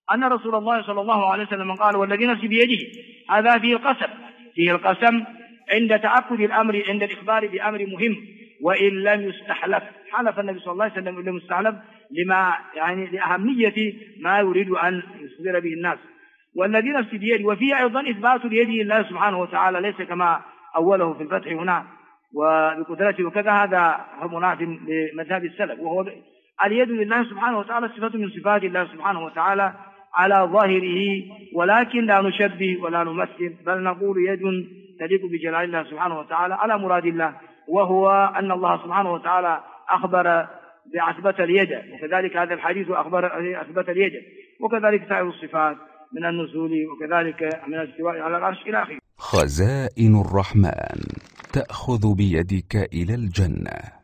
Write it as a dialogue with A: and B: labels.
A: أن رسول الله صلى الله عليه وسلم قال: والذي نفسي بيده، هذا فيه القسم عند تأكد الأمر، عند الإخبار بأمر مهم وإن لم يستحلف. حلف النبي صلى الله عليه وسلم إن لم يستحلف لما لأهمية ما يريد أن يصدر به الناس. والذي نفسي بيده، وفيه أيضا إثبات اليد لله سبحانه وتعالى، ليس كما أوله في الفتح هنا وبقدرته وكذا، هذا مناف لمذهب السلف، وهو اليد لله سبحانه وتعالى صفة من صفات الله سبحانه وتعالى على ظاهره، ولكن لا نشبه ولا نمثل، بل نقول يد تليق بجلال الله سبحانه وتعالى على مراد الله، وهو أن الله سبحانه وتعالى أخبر بأثبت اليد، وكذلك هذا الحديث أثبت اليد، وكذلك سائر الصفات من النزول وكذلك من الاستواء على العرش إلى آخره.
B: خزائن الرحمن تأخذ بيدك إلى الجنة.